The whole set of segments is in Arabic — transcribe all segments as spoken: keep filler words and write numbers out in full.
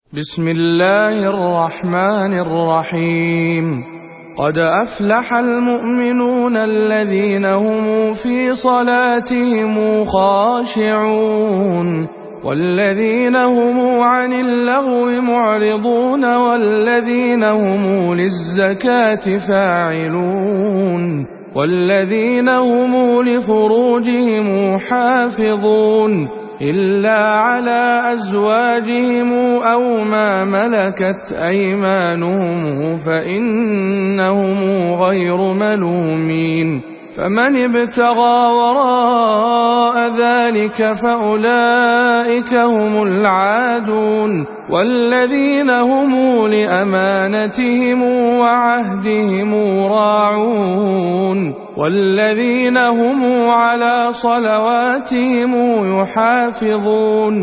بسم الله الرحمن الرحيم. قد أفلح المؤمنون الذين هم في صلاتهم خاشعون والذين هم عن اللغو معرضون والذين هم للزكاة فاعلون والذين هم لفروجهم حافظون إلا على أزواجهم أو ما ملكت أيمانهم فإنهم غير ملومين. فمن ابتغى وراء ذلك فأولئك هم العادون والذين هم لأمانتهم وعهدهم راعون والذين هم على صلواتهم يحافظون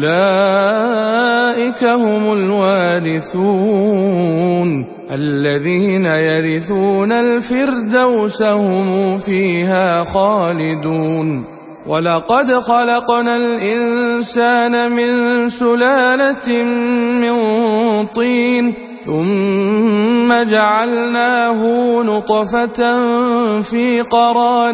أولئك هم الوارثون الذين يرثون الفردوس هم فيها خالدون. ولقد خلقنا الإنسان من سلالة من طين ثم جعلناه نطفة في قرار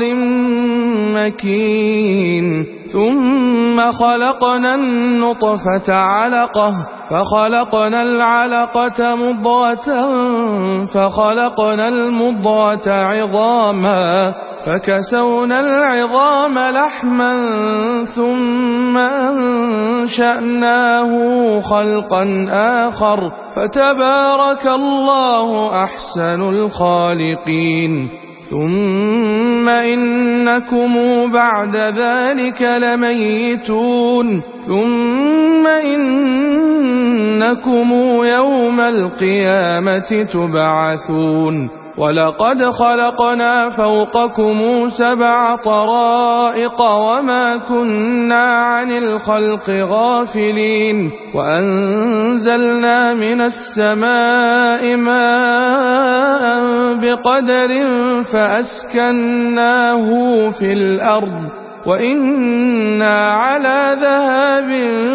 مكين ثم خلقنا النطفة علقة فخلقنا العلقة مضغة فخلقنا المضغة عظاما فكسونا العظام لحما ثم أنشأناه خلقا آخر فتبارك الله أحسن الخالقين. ثم إنكم بعد ذلك لميتون ثم إنكم يوم القيامة تبعثون. ولقد خلقنا فوقكم سبع طرائق وما كنا عن الخلق غافلين وأنزلنا من السماء ماء بقدر فأسكناه في الأرض وإنا على ذهاب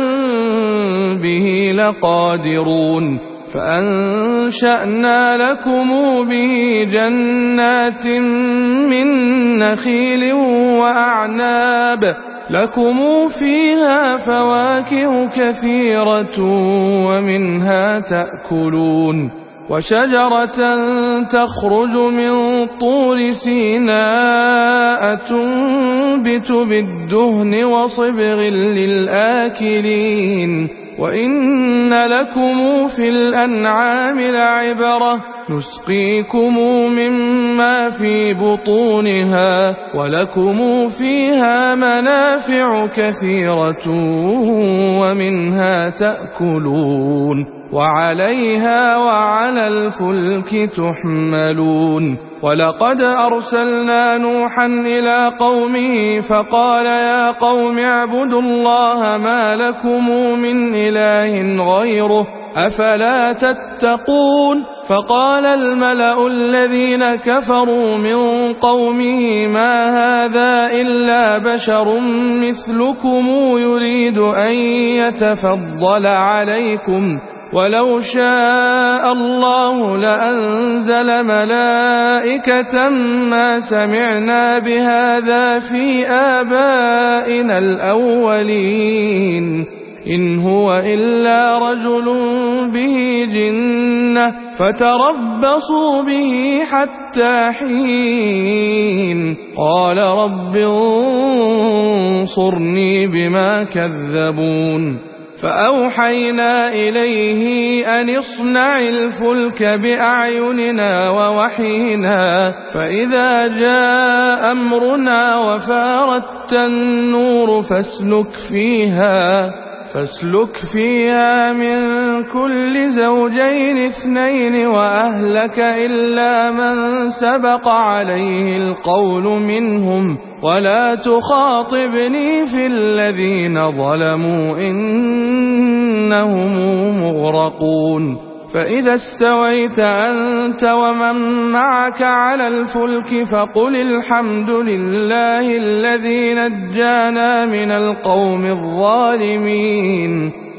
به لقادرون. فأنشأنا لكم به جنات من نخيل وأعناب لكم فيها فواكه كثيرة ومنها تأكلون وشجرة تخرج من طور سيناء تنبت بالدهن وصبغ للآكلين. وإن لكم في الأنعام لعبرة نسقيكم مما في بطونها ولكم فيها منافع كثيرة ومنها تأكلون وعليها وعلى الفلك تحملون. ولقد أرسلنا نوحا إلى قومه فقال يا قوم اعبدوا الله ما لكم من إله غيره أفلا تتقون. فقال الملأ الذين كفروا من قومه ما هذا إلا بشر مثلكم يريد أن يتفضل عليكم ولو شاء الله لأنزل ملائكة ما سمعنا بهذا في آبائنا الأولين إن هو إلا رجل به جنة فتربصوا به حتى حين. قال رب انصرني بما كذبون. فأوحينا إليه أن اصنع الفلك بأعيننا ووحينا فإذا جاء أمرنا وفارت النور فاسلك فيها فاسلك فيها من كل زوجين اثنين وأهلك إلا من سبق عليه القول منهم ولا تخاطبني في الذين ظلموا إنهم مغرقون. فإذا استويت أنت ومن معك على الفلك فقل الحمد لله الذي نجانا من القوم الظالمين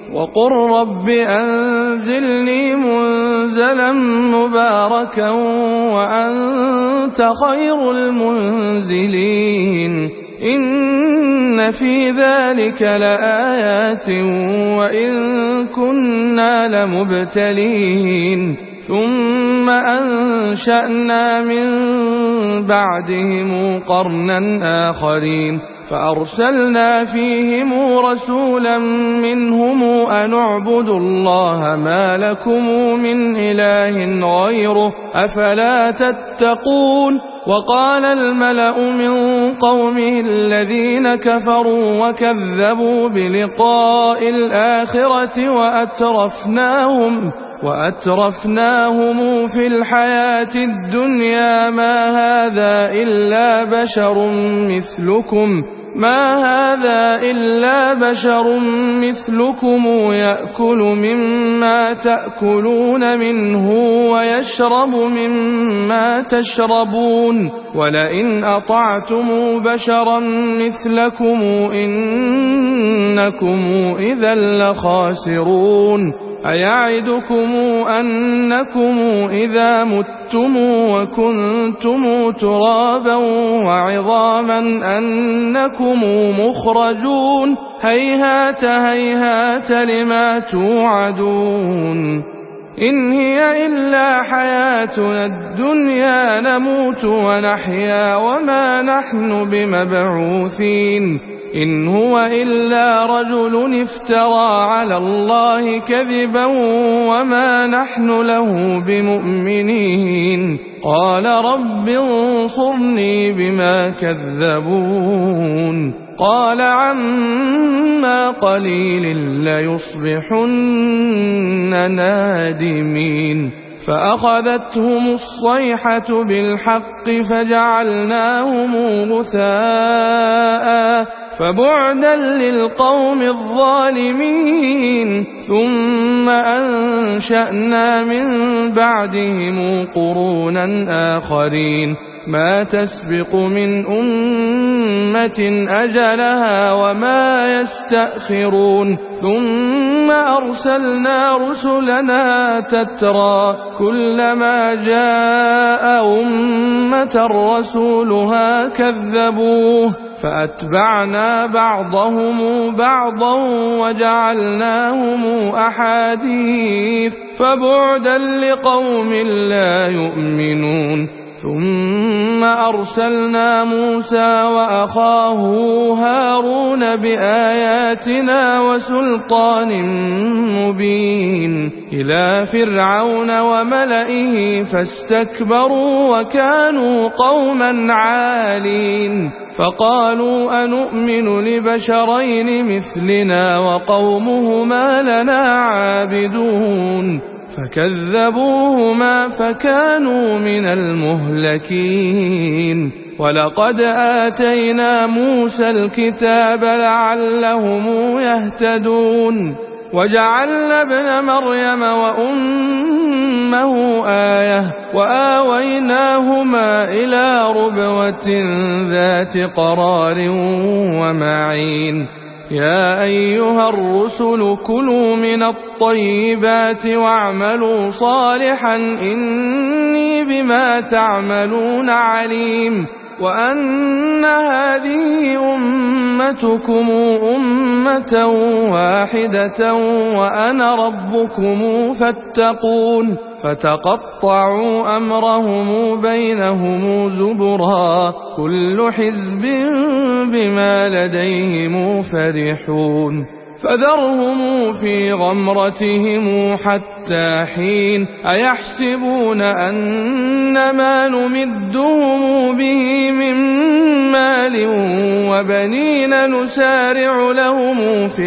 وقل رب أنزلني منزلا مباركا وأنت خير المنزلين إن في ذلك لآيات وإن كنا لمبتلين ثم أنشأنا من بعدهم قرنا آخرين فأرسلنا فيهم رسولا منهم أن اعبدوا الله ما لكم من إله غيره أفلا تتقون وقال الملأ من قومه الذين كفروا وكذبوا بلقاء الآخرة وأترفناهم وأترفناهم في الحياة الدنيا ما هذا إلا بشر مثلكم ما هذا إلا بشر مثلكم يأكل مما تأكلون منه ويشرب مما تشربون ولئن أطعتم بشرا مثلكم إنكم إذا لخاسرون أيعدكم أنكم إذا متم وكنتم ترابا وعظاما أنكم مخرجون هيهات هيهات لما توعدون إن هي إلا حياتنا الدنيا نموت ونحيا وما نحن بمبعوثين إن هو إلا رجل افترى على الله كذبا وما نحن له بمؤمنين قال رب انصرني بما كذبون قال عما قليل ليصبحن نادمين فأخذتهم الصيحة بالحق فجعلناهم غثاء فبعدا للقوم الظالمين ثم أنشأنا من بعدهم قرونا آخرين ما تسبق من أمة أجلها وما يستأخرون ثم أرسلنا رسلنا تترى كلما جاء أمة رسولها كذبوه فأتبعنا بعضهم بعضا وجعلناهم أحاديث فبعدا لقوم لا يؤمنون ثم أرسلنا موسى وأخاه هارون بآياتنا وسلطان مبين إلى فرعون وملئه فاستكبروا وكانوا قوما عالين فقالوا أنؤمن لبشرين مثلنا وقومهما لنا عابدون فكذبوهما فكانوا من المهلكين ولقد آتينا موسى الكتاب لعلهم يهتدون وجعلنا ابن مريم وأمه آية وآويناهما إلى ربوة ذات قرار ومعين يا أيها الرسل كلوا من الطيبات واعملوا صالحا إني بما تعملون عليم وأن هذه أمتكم أمة واحدة وأنا ربكم فاتقون فتقطعوا أمرهم بينهم زبرا كل حزب بما لديهم فرحون فذرهم في غمرتهم حتى حين أيحسبون أن ما نمدهم به من مال وبنين نسارع لهم في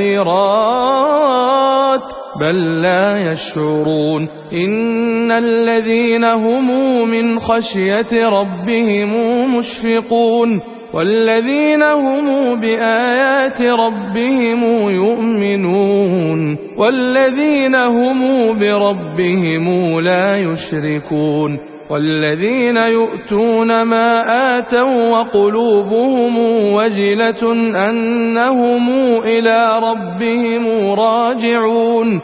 الخيرات بل لا يشعرون إن الذين هم من خشية ربهم مشفقون والذين هم بآيات ربهم يؤمنون والذين هم بربهم لا يشركون والذين يؤتون ما آتوا وقلوبهم وجلة أنهم إلى ربهم راجعون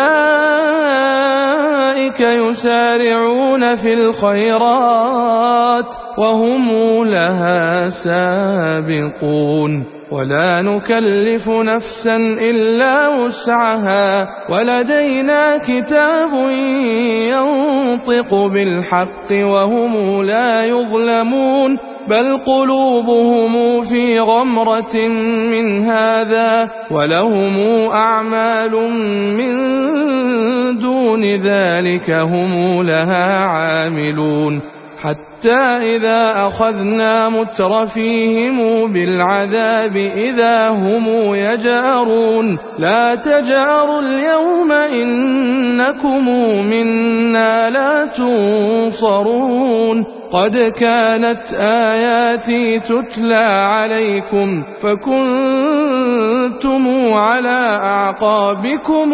أولئك يسارعون في الخيرات وهم لها سابقون ولا نكلف نفسا إلا وسعها ولدينا كتاب ينطق بالحق وهم لا يظلمون بل قلوبهم في غمرة من هذا ولهم أعمال من دون ذلك هم لها عاملون حتى إذا أخذنا مترفيهم بالعذاب إذا هم يجأرون لا تجأروا اليوم إنكم منا لا تنصرون قد كانت آياتي تتلى عليكم فكنتم على أعقابكم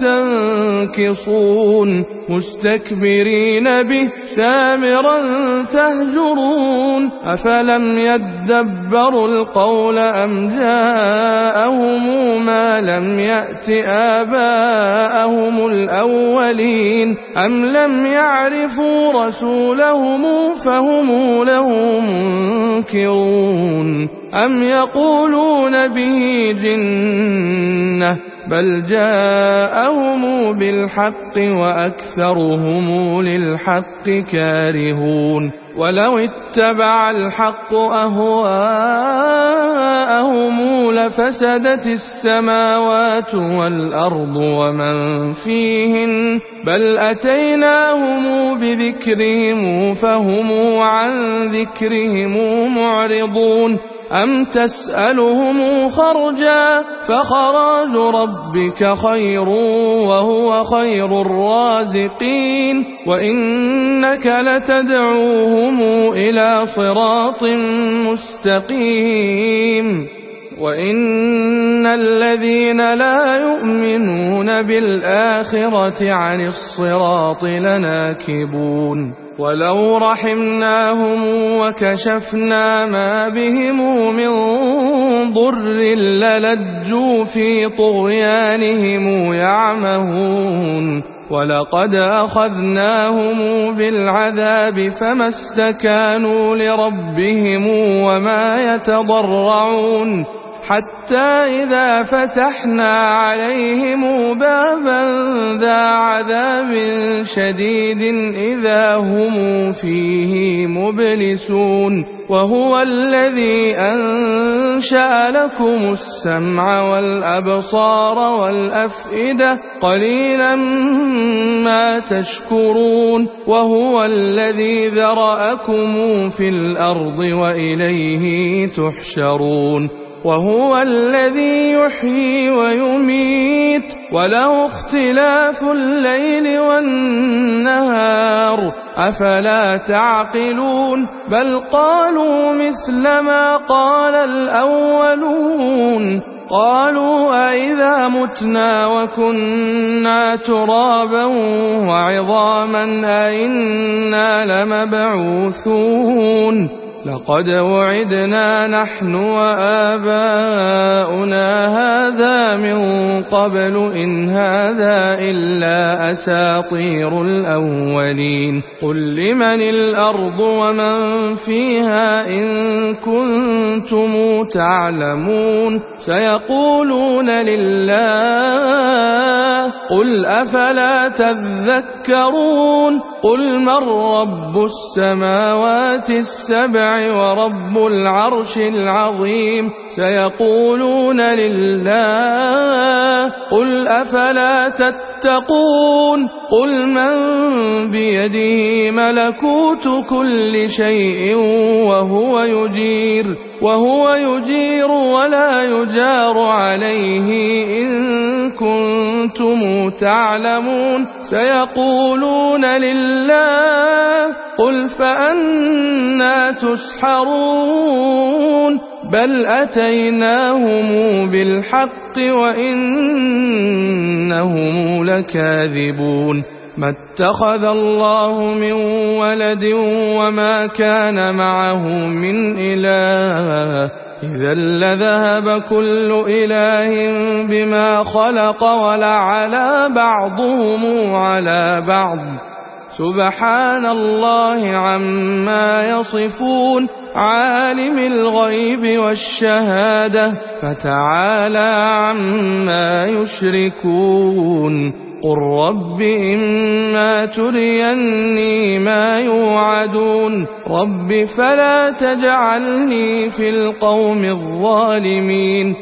تنكصون مستكبرين به سامرا تهجرون أفلم يدبروا القول أم جاءهم ما لم يأت آباءهم الأولين أم لم يعرفوا رسولهم فهم له منكرون أم يقولون به جنة بل جاءهم بالحق وأكثرهم للحق كارهون ولو اتبع الحق أهواءهم لفسدت السماوات والأرض ومن فيهن بل أتيناهم بذكرهم فهم عن ذكرهم معرضون أم تسألهم خرجا فخراج ربك خير وهو خير الرازقين وإنك لتدعوهم إلى صراط مستقيم وإن الذين لا يؤمنون بالآخرة عن الصراط لناكبون ولو رحمناهم وكشفنا ما بهم من ضر للجوا في طغيانهم يعمهون ولقد أخذناهم بالعذاب فما استكانوا لربهم وما يتضرعون حتى إذا فتحنا عليهم بابا ذا عذاب شديد إذا هم فيه مبلسون وهو الذي أنشأ لكم السمع والأبصار والأفئدة قليلا ما تشكرون وهو الذي ذرأكم في الأرض وإليه تحشرون وهو الذي يحيي ويميت وله اختلاف الليل والنهار أفلا تعقلون بل قالوا مثل ما قال الأولون قالوا أئذا متنا وكنا ترابا وعظاما أئنا لمبعوثون لقد وعدنا نحن وآباؤنا هذا من قبل إن هذا إلا أساطير الأولين قل لمن الأرض ومن فيها إن كنتم تعلمون سيقولون لله قل أفلا تذكرون قل من رب السماوات السبع ورب العرش العظيم سيقولون لله قل أفلا تتقون قل من بيده ملكوت كل شيء وهو يجير وهو يجير ولا يجار عليه إن كنتم تعلمون سيقولون لله قل فأنى تسحرون بل أتيناهم بالحق وإنهم لكاذبون ما اتخذ الله من ولد وما كان معه من إله إذا لذهب كل إله بما خلق ولعلى بعضهم على بعض سبحان الله عما يصفون عالم الغيب والشهادة فتعالى عما يشركون قل رب إما تريني ما يوعدون رب فلا تجعلني في القوم الظالمين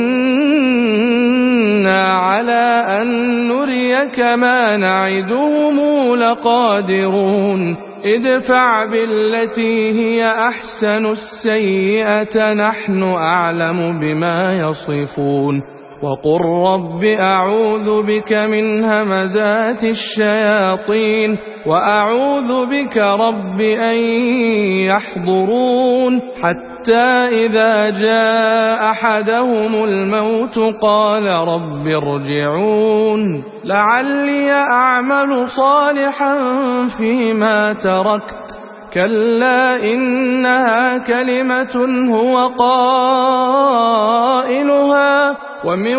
وإنا على أن نريك ما نعدهم لقادرون ادفع بالتي هي أحسن السيئة نحن أعلم بما يصفون وقل رب أعوذ بك من همزات الشياطين وأعوذ بك رب أن يحضرون حتى إذا جاء أحدهم الموت قال رب ارجعون لعلي أعمل صالحا فيما تركت كلا إنها كلمة هو قائلها ومن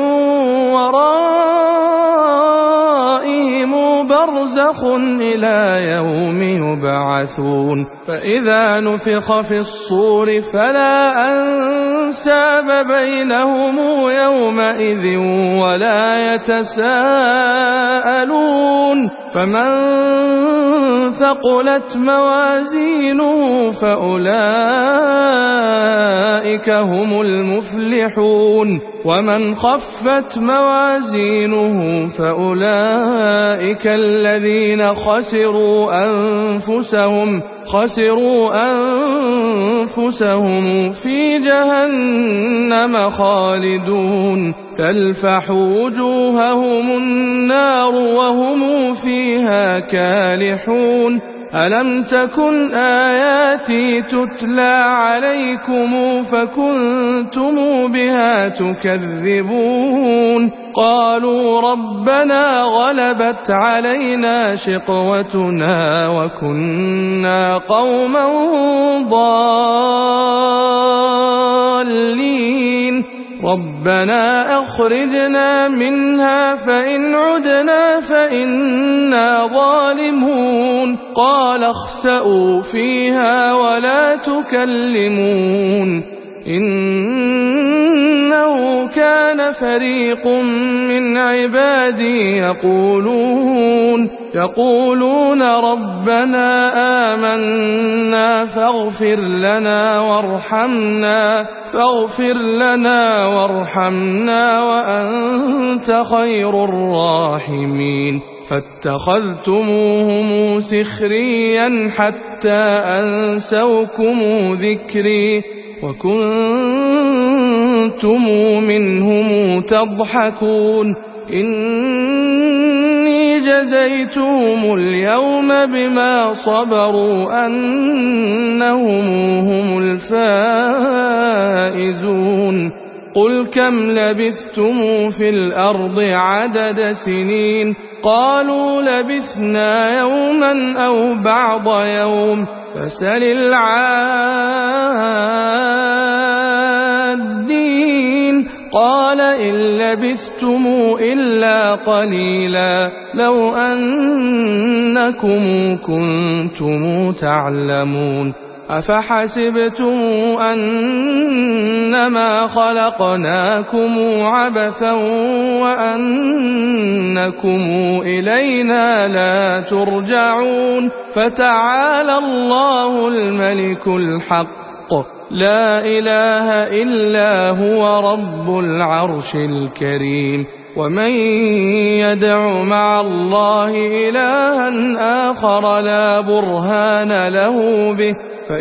ورائهم برزخ إلى يوم يبعثون فإذا نفخ في الصور فلا أنساب بينهم يومئذ ولا يتساءلون فمن ثقلت موازينه فأولئك هم المفلحون ومن خفت موازينه فأولئك الذين خسروا أنفسهم خسروا أنفسهم في جهنم خالدون تلفح وجوههم النار وهم فيها كالحون ألم تكن آياتي تتلى عليكم فكنتم بها تكذبون قالوا ربنا غلبت علينا شقوتنا وكنا قوما ضالين ربنا أخرجنا منها فإن عدنا فإنا ظالمون قال اخسئوا فيها ولا تكلمون إنه كان فريق من عبادي يقولون يقولون ربنا آمنا فاغفر لنا وارحمنا فاغفر لنا وارحمنا وأنت خير الراحمين فاتخذتموهم سخريا حتى أنسوكم ذكري وكنتم منهم تضحكون إني جزيتهم اليوم بما صبروا أنهم هم الفائزون قل كم لبثتم في الأرض عدد سنين قالوا لبثنا يوما أو بعض يوم فسل العادين قال إن لبثتم إلا قليلا لو أنكم كنتم تعلمون أفحسبتم أنما خلقناكم عبثا وأنكم إلينا لا ترجعون فتعالى الله الملك الحق لا إله إلا هو رب العرش الكريم ومن يدع مع الله إلها آخر لا برهان له به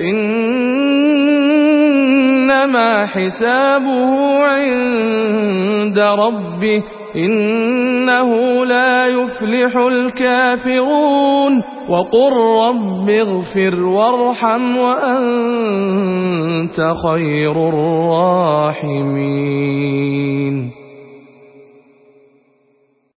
فإنما حسابه عند ربه إنه لا يفلح الكافرون وقل رب اغفر وارحم وأنت خير الراحمين